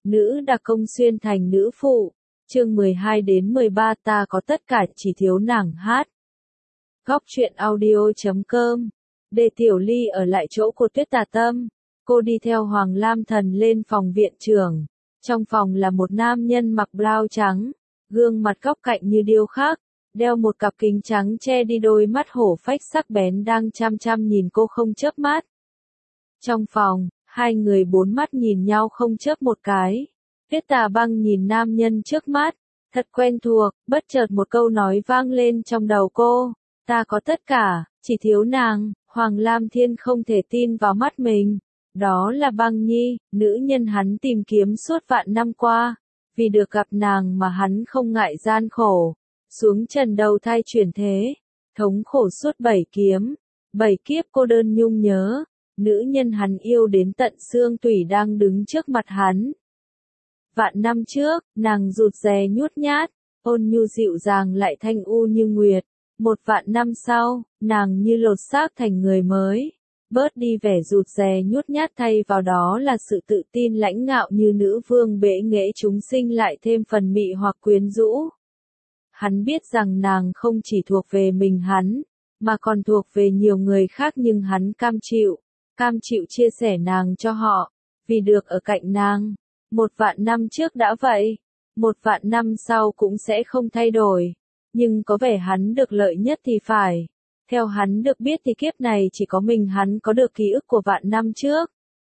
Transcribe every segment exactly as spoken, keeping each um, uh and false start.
Nữ đặc công xuyên thành nữ phụ, chương mười hai đến mười ba ta có tất cả chỉ thiếu nàng hát. Góc truyện audio chấm com. Để Tiểu Ly ở lại chỗ của Tuyết Tà Tâm, cô đi theo Hoàng Lam Thần lên phòng viện trưởng. Trong phòng là một nam nhân mặc blau trắng, gương mặt góc cạnh như điêu khắc, đeo một cặp kính trắng che đi đôi mắt hổ phách sắc bén đang chăm chăm nhìn cô không chớp mắt. Trong phòng, hai người bốn mắt nhìn nhau không chớp một cái. Tuyết Tà Băng nhìn nam nhân trước mắt, thật quen thuộc, bất chợt một câu nói vang lên trong đầu cô, ta có tất cả, chỉ thiếu nàng. Hoàng Lam Thiên không thể tin vào mắt mình, đó là Băng Nhi, nữ nhân hắn tìm kiếm suốt vạn năm qua, vì được gặp nàng mà hắn không ngại gian khổ, xuống trần đầu thai chuyển thế, thống khổ suốt bảy kiếm, bảy kiếp cô đơn nhung nhớ, nữ nhân hắn yêu đến tận xương tủy đang đứng trước mặt hắn. Vạn năm trước, nàng rụt rè nhút nhát, ôn nhu dịu dàng lại thanh u như nguyệt. Một vạn năm sau, nàng như lột xác thành người mới, bớt đi vẻ rụt rè nhút nhát thay vào đó là sự tự tin lãnh ngạo như nữ vương bệ nghệ chúng sinh lại thêm phần mị hoặc quyến rũ. Hắn biết rằng nàng không chỉ thuộc về mình hắn, mà còn thuộc về nhiều người khác nhưng hắn cam chịu, cam chịu chia sẻ nàng cho họ, vì được ở cạnh nàng. Một vạn năm trước đã vậy, một vạn năm sau cũng sẽ không thay đổi. Nhưng có vẻ hắn được lợi nhất thì phải. Theo hắn được biết thì kiếp này chỉ có mình hắn có được ký ức của vạn năm trước.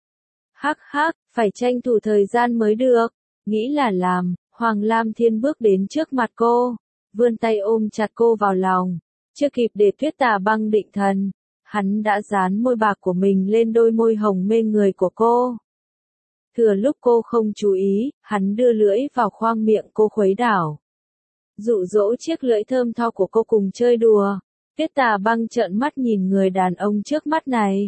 Hắc hắc, phải tranh thủ thời gian mới được. Nghĩ là làm, Hoàng Lam Thiên bước đến trước mặt cô, vươn tay ôm chặt cô vào lòng. Chưa kịp để Tuyết Tà Băng định thần, hắn đã dán môi bạc của mình lên đôi môi hồng mê người của cô. Thừa lúc cô không chú ý, hắn đưa lưỡi vào khoang miệng cô khuấy đảo. Dụ dỗ chiếc lưỡi thơm tho của cô cùng chơi đùa. Tuyết Tà Băng trợn mắt nhìn người đàn ông trước mắt này.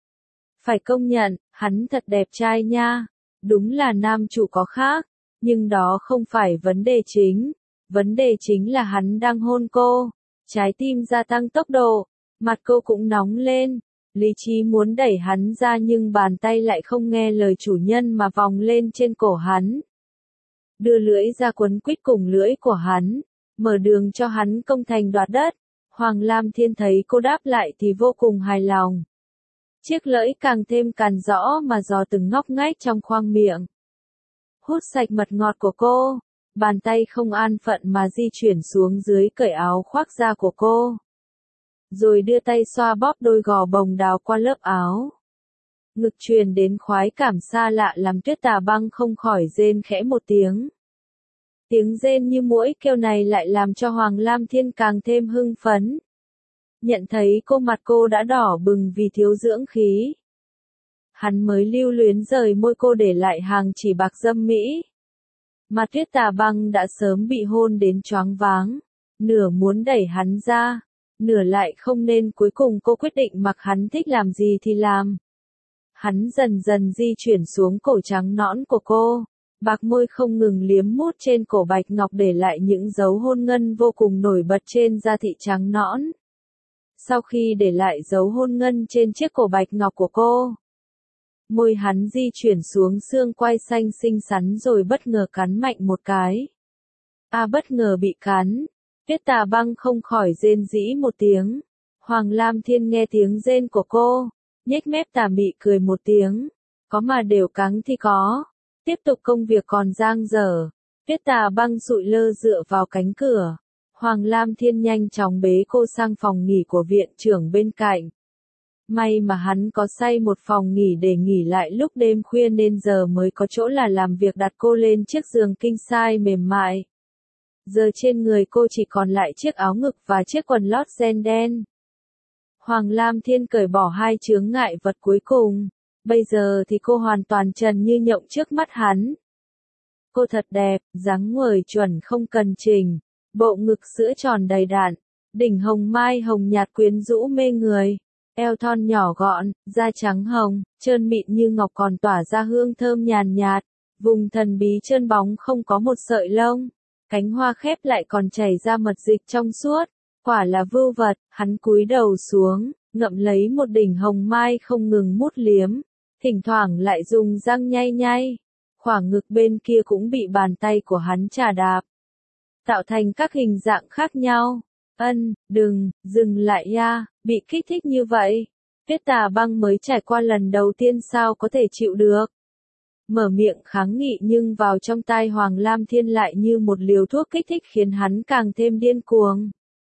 Phải công nhận, hắn thật đẹp trai nha. Đúng là nam chủ có khác. Nhưng đó không phải vấn đề chính. Vấn đề chính là hắn đang hôn cô. Trái tim gia tăng tốc độ. Mặt cô cũng nóng lên. Lý trí muốn đẩy hắn ra nhưng bàn tay lại không nghe lời chủ nhân mà vòng lên trên cổ hắn. Đưa lưỡi ra quấn quýt cùng lưỡi của hắn, mở đường cho hắn công thành đoạt đất. Hoàng Lam Thiên thấy cô đáp lại thì vô cùng hài lòng. Chiếc lưỡi càng thêm càn rõ mà dò từng ngóc ngách trong khoang miệng. Hút sạch mật ngọt của cô, bàn tay không an phận mà di chuyển xuống dưới cởi áo khoác da của cô. Rồi đưa tay xoa bóp đôi gò bồng đào qua lớp áo. Ngực truyền đến khoái cảm xa lạ làm Tuyết Tà Băng không khỏi rên khẽ một tiếng. Tiếng rên như muỗi kêu này lại làm cho Hoàng Lam Thiên càng thêm hưng phấn. Nhận thấy cô mặt cô đã đỏ bừng vì thiếu dưỡng khí. Hắn mới lưu luyến rời môi cô để lại hàng chỉ bạc dâm mỹ. Mà Tuyết Tà Băng đã sớm bị hôn đến choáng váng. Nửa muốn đẩy hắn ra, nửa lại không nên cuối cùng cô quyết định mặc hắn thích làm gì thì làm. Hắn dần dần di chuyển xuống cổ trắng nõn của cô, bạc môi không ngừng liếm mút trên cổ bạch ngọc để lại những dấu hôn ngân vô cùng nổi bật trên da thịt trắng nõn. Sau khi để lại dấu hôn ngân trên chiếc cổ bạch ngọc của cô, môi hắn di chuyển xuống xương quai xanh xinh xắn rồi bất ngờ cắn mạnh một cái. À bất ngờ bị cắn, Tuyết Tà Băng không khỏi rên rỉ một tiếng. Hoàng Lam Thiên nghe tiếng rên của cô, nhếch mép tà mị cười một tiếng, có mà đều cắn thì có. Tiếp tục công việc còn dang dở, Tuyết Tà Băng sụi lơ dựa vào cánh cửa. Hoàng Lam Thiên nhanh chóng bế cô sang phòng nghỉ của viện trưởng bên cạnh. May mà hắn có xây một phòng nghỉ để nghỉ lại lúc đêm khuya nên giờ mới có chỗ là làm việc đặt cô lên chiếc giường king size mềm mại. Giờ trên người cô chỉ còn lại chiếc áo ngực và chiếc quần lót ren đen. Hoàng Lam Thiên cởi bỏ hai chướng ngại vật cuối cùng. Bây giờ thì cô hoàn toàn trần như nhộng trước mắt hắn. Cô thật đẹp, dáng người chuẩn không cần chỉnh, bộ ngực sữa tròn đầy đặn, đỉnh hồng mai hồng nhạt quyến rũ mê người, eo thon nhỏ gọn, da trắng hồng, trơn mịn như ngọc còn tỏa ra hương thơm nhàn nhạt, vùng thần bí trơn bóng không có một sợi lông, cánh hoa khép lại còn chảy ra mật dịch trong suốt, quả là vưu vật. Hắn cúi đầu xuống, ngậm lấy một đỉnh hồng mai không ngừng mút liếm, thỉnh thoảng lại dùng răng nhay nhay. Khoảng ngực bên kia cũng bị bàn tay của hắn chà đạp, tạo thành các hình dạng khác nhau. Ân, đừng, dừng lại ya, bị kích thích như vậy. Tuyết Tà Băng mới trải qua lần đầu tiên sao có thể chịu được. Mở miệng kháng nghị nhưng vào trong tai Hoàng Lam Thiên lại như một liều thuốc kích thích khiến hắn càng thêm điên cuồng.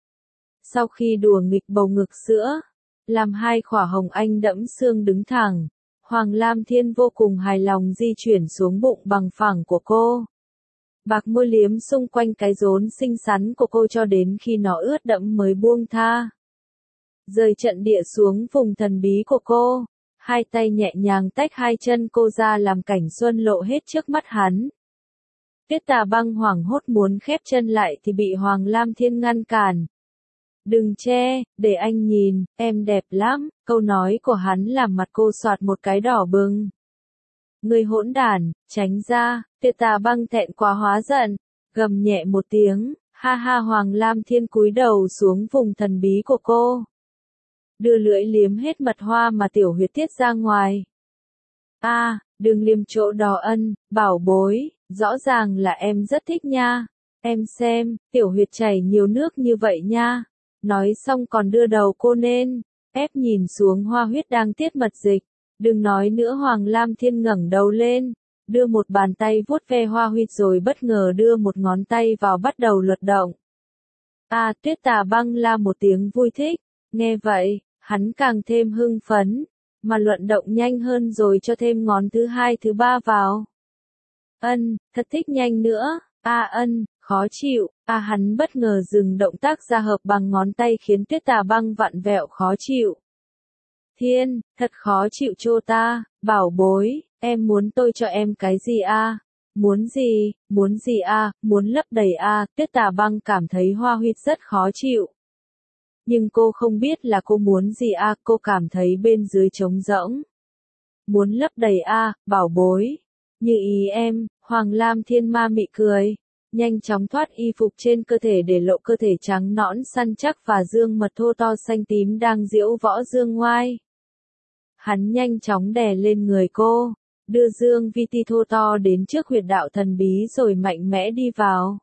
Sau khi đùa nghịch bầu ngực sữa, làm hai khỏa hồng anh đẫm xương đứng thẳng, Hoàng Lam Thiên vô cùng hài lòng di chuyển xuống bụng bằng phẳng của cô. Bạc môi liếm xung quanh cái rốn xinh xắn của cô cho đến khi nó ướt đẫm mới buông tha. Rời trận địa xuống vùng thần bí của cô, hai tay nhẹ nhàng tách hai chân cô ra làm cảnh xuân lộ hết trước mắt hắn. Tuyết Tà Băng hoảng hốt muốn khép chân lại thì bị Hoàng Lam Thiên ngăn cản. Đừng che, để anh nhìn, em đẹp lắm, câu nói của hắn làm mặt cô xoạt một cái đỏ bừng. Người hỗn đản, tránh ra, Tuyết Tà Băng thẹn quá hóa giận, gầm nhẹ một tiếng, ha ha. Hoàng Lam Thiên cúi đầu xuống vùng thần bí của cô. Đưa lưỡi liếm hết mật hoa mà tiểu huyệt tiết ra ngoài. A, à, đừng liếm chỗ đó Ân, bảo bối, rõ ràng là em rất thích nha. Em xem, tiểu huyệt chảy nhiều nước như vậy nha. Nói xong còn đưa đầu cô lên, ép nhìn xuống hoa huyết đang tiết mật dịch. Đừng nói nữa. Hoàng Lam Thiên ngẩng đầu lên, đưa một bàn tay vuốt ve hoa huyệt rồi bất ngờ đưa một ngón tay vào bắt đầu luật động. A, à, Tuyết Tà Băng la một tiếng vui thích, nghe vậy, hắn càng thêm hưng phấn, mà luận động nhanh hơn rồi cho thêm ngón thứ hai thứ ba vào. Ân, thật thích nhanh nữa. A à, ân, khó chịu. A à, hắn bất ngờ dừng động tác ra hợp bằng ngón tay khiến Tuyết Tà Băng vặn vẹo khó chịu. Thiên, thật khó chịu chô ta, bảo bối, em muốn tôi cho em cái gì a? À? Muốn gì, muốn gì a? À? Muốn lấp đầy a? À? Tuyết Tà Băng cảm thấy hoa huyệt rất khó chịu. Nhưng cô không biết là cô muốn gì a, à? Cô cảm thấy bên dưới trống rỗng. Muốn lấp đầy a, à? Bảo bối. Như ý em. Hoàng Lam Thiên ma mị cười, nhanh chóng thoát y phục trên cơ thể để lộ cơ thể trắng nõn săn chắc và dương mật thô to xanh tím đang diễu võ dương ngoai. Hắn nhanh chóng đè lên người cô, đưa dương vi ti thô to đến trước huyệt đạo thần bí rồi mạnh mẽ đi vào.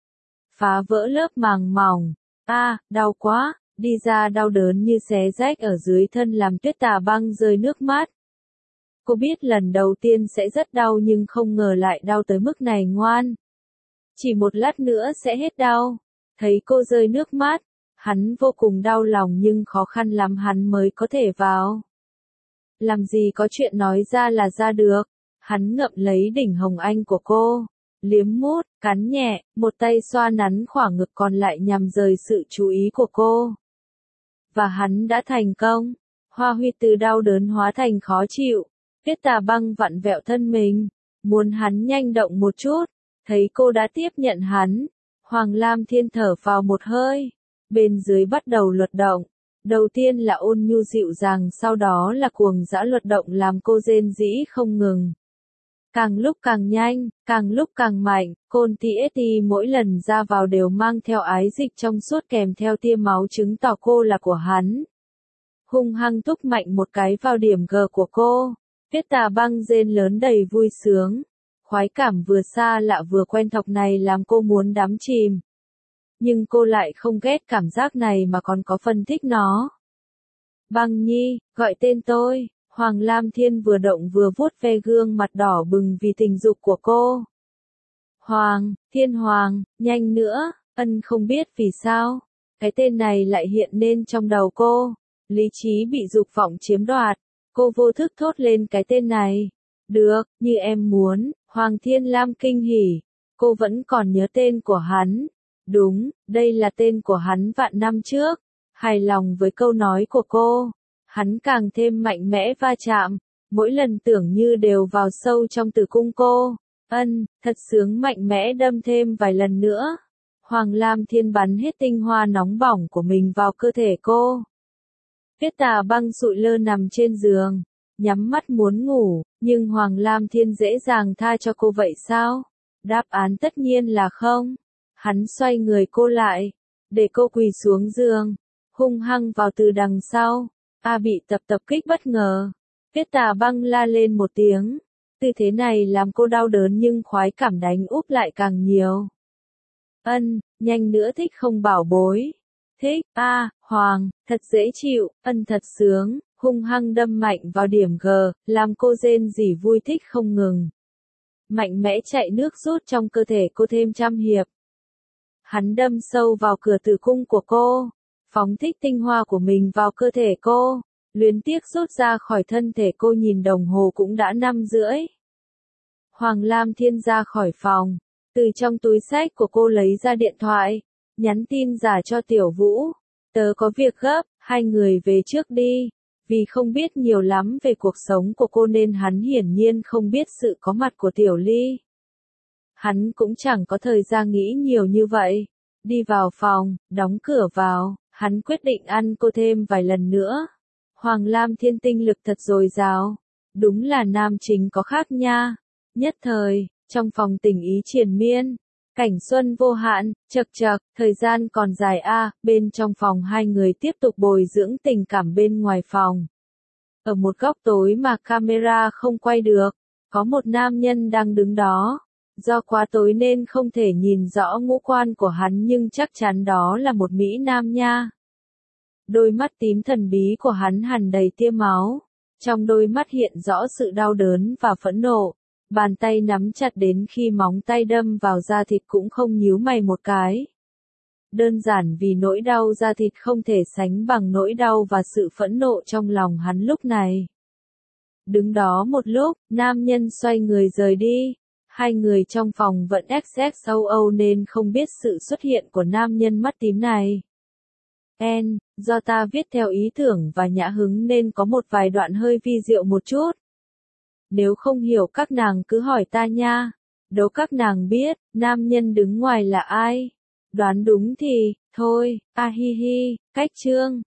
Phá vỡ lớp màng mỏng. A, à, đau quá, đi ra đau đớn như xé rách ở dưới thân làm Tuyết Tà Băng rơi nước mắt. Cô biết lần đầu tiên sẽ rất đau nhưng không ngờ lại đau tới mức này ngoan. Chỉ một lát nữa sẽ hết đau. Thấy cô rơi nước mắt, hắn vô cùng đau lòng nhưng khó khăn lắm hắn mới có thể vào. Làm gì có chuyện nói ra là ra được. Hắn ngậm lấy đỉnh hồng anh của cô, liếm mút, cắn nhẹ, một tay xoa nắn khoảng ngực còn lại nhằm rời sự chú ý của cô. Và hắn đã thành công. Hoa huyệt từ đau đớn hóa thành khó chịu. Tuyết Tà Băng vặn vẹo thân mình, muốn hắn nhanh động một chút. Thấy cô đã tiếp nhận hắn, Hoàng Lam Thiên thở vào một hơi, bên dưới bắt đầu luật động. Đầu tiên là ôn nhu dịu dàng, sau đó là cuồng dã luật động làm cô rên rỉ không ngừng. Càng lúc càng nhanh, càng lúc càng mạnh, côn tê ét tê mỗi lần ra vào đều mang theo ái dịch trong suốt kèm theo tia máu chứng tỏ cô là của hắn. Hung hăng thúc mạnh một cái vào điểm G của cô, Tuyết Tà Băng rên lớn đầy vui sướng. Khoái cảm vừa xa lạ vừa quen thuộc này làm cô muốn đắm chìm. Nhưng cô lại không ghét cảm giác này mà còn có phần thích nó. Băng Nhi, gọi tên tôi. Hoàng Lam Thiên vừa động vừa vuốt ve gương mặt đỏ bừng vì tình dục của cô. Hoàng, Thiên Hoàng, nhanh nữa. Ân không biết vì sao, cái tên này lại hiện lên trong đầu cô. Lý trí bị dục vọng chiếm đoạt. Cô vô thức thốt lên cái tên này. Được, như em muốn. Hoàng Thiên Lam kinh hỉ. Cô vẫn còn nhớ tên của hắn. Đúng, đây là tên của hắn vạn năm trước. Hài lòng với câu nói của cô, hắn càng thêm mạnh mẽ va chạm. Mỗi lần tưởng như đều vào sâu trong tử cung cô. Ân, thật sướng mạnh mẽ đâm thêm vài lần nữa. Hoàng Lam Thiên bắn hết tinh hoa nóng bỏng của mình vào cơ thể cô. Tuyết Tà Băng sụi lơ nằm trên giường, nhắm mắt muốn ngủ, nhưng Hoàng Lam Thiên dễ dàng tha cho cô vậy sao? Đáp án tất nhiên là không. Hắn xoay người cô lại, để cô quỳ xuống giường, hung hăng vào từ đằng sau. A bị tập tập kích bất ngờ. Tuyết Tà Băng la lên một tiếng, Tư thế này làm cô đau đớn nhưng khoái cảm đánh úp lại càng nhiều. Ân, nhanh nữa thích không bảo bối. Thích, a, à, Hoàng, thật dễ chịu, ân thật sướng, hung hăng đâm mạnh vào điểm G, làm cô rên rỉ vui thích không ngừng. Mạnh mẽ chạy nước rút trong cơ thể cô thêm trăm hiệp. Hắn đâm sâu vào cửa tử cung của cô, phóng thích tinh hoa của mình vào cơ thể cô, luyến tiếc rút ra khỏi thân thể cô nhìn đồng hồ cũng đã năm rưỡi. Hoàng Lam Thiên ra khỏi phòng, từ trong túi xách của cô lấy ra điện thoại, nhắn tin giả cho Tiểu Vũ, tớ có việc gấp, hai người về trước đi, vì không biết nhiều lắm về cuộc sống của cô nên hắn hiển nhiên không biết sự có mặt của Tiểu Ly. Hắn cũng chẳng có thời gian nghĩ nhiều như vậy, đi vào phòng, đóng cửa vào, hắn quyết định ăn cô thêm vài lần nữa. Hoàng Lam Thiên tinh lực thật dồi dào, đúng là nam chính có khác nha. Nhất thời, trong phòng tình ý triền miên, cảnh xuân vô hạn, chật chật, thời gian còn dài a, à, bên trong phòng hai người tiếp tục bồi dưỡng tình cảm bên ngoài phòng. Ở một góc tối mà camera không quay được, có một nam nhân đang đứng đó. Do quá tối nên không thể nhìn rõ ngũ quan của hắn nhưng chắc chắn đó là một Mỹ Nam nha. Đôi mắt tím thần bí của hắn hằn đầy tia máu, trong đôi mắt hiện rõ sự đau đớn và phẫn nộ. Bàn tay nắm chặt đến khi móng tay đâm vào da thịt cũng không nhíu mày một cái. Đơn giản vì nỗi đau da thịt không thể sánh bằng nỗi đau và sự phẫn nộ trong lòng hắn lúc này. Đứng đó một lúc, nam nhân xoay người rời đi. Hai người trong phòng vẫn ét ét âu âu nên không biết sự xuất hiện của nam nhân mắt tím này. En, do ta viết theo ý tưởng và nhã hứng nên có một vài đoạn hơi vi diệu một chút. Nếu không hiểu các nàng cứ hỏi ta nha. Đố các nàng biết, nam nhân đứng ngoài là ai? Đoán đúng thì, thôi, a hi hi, cách chương.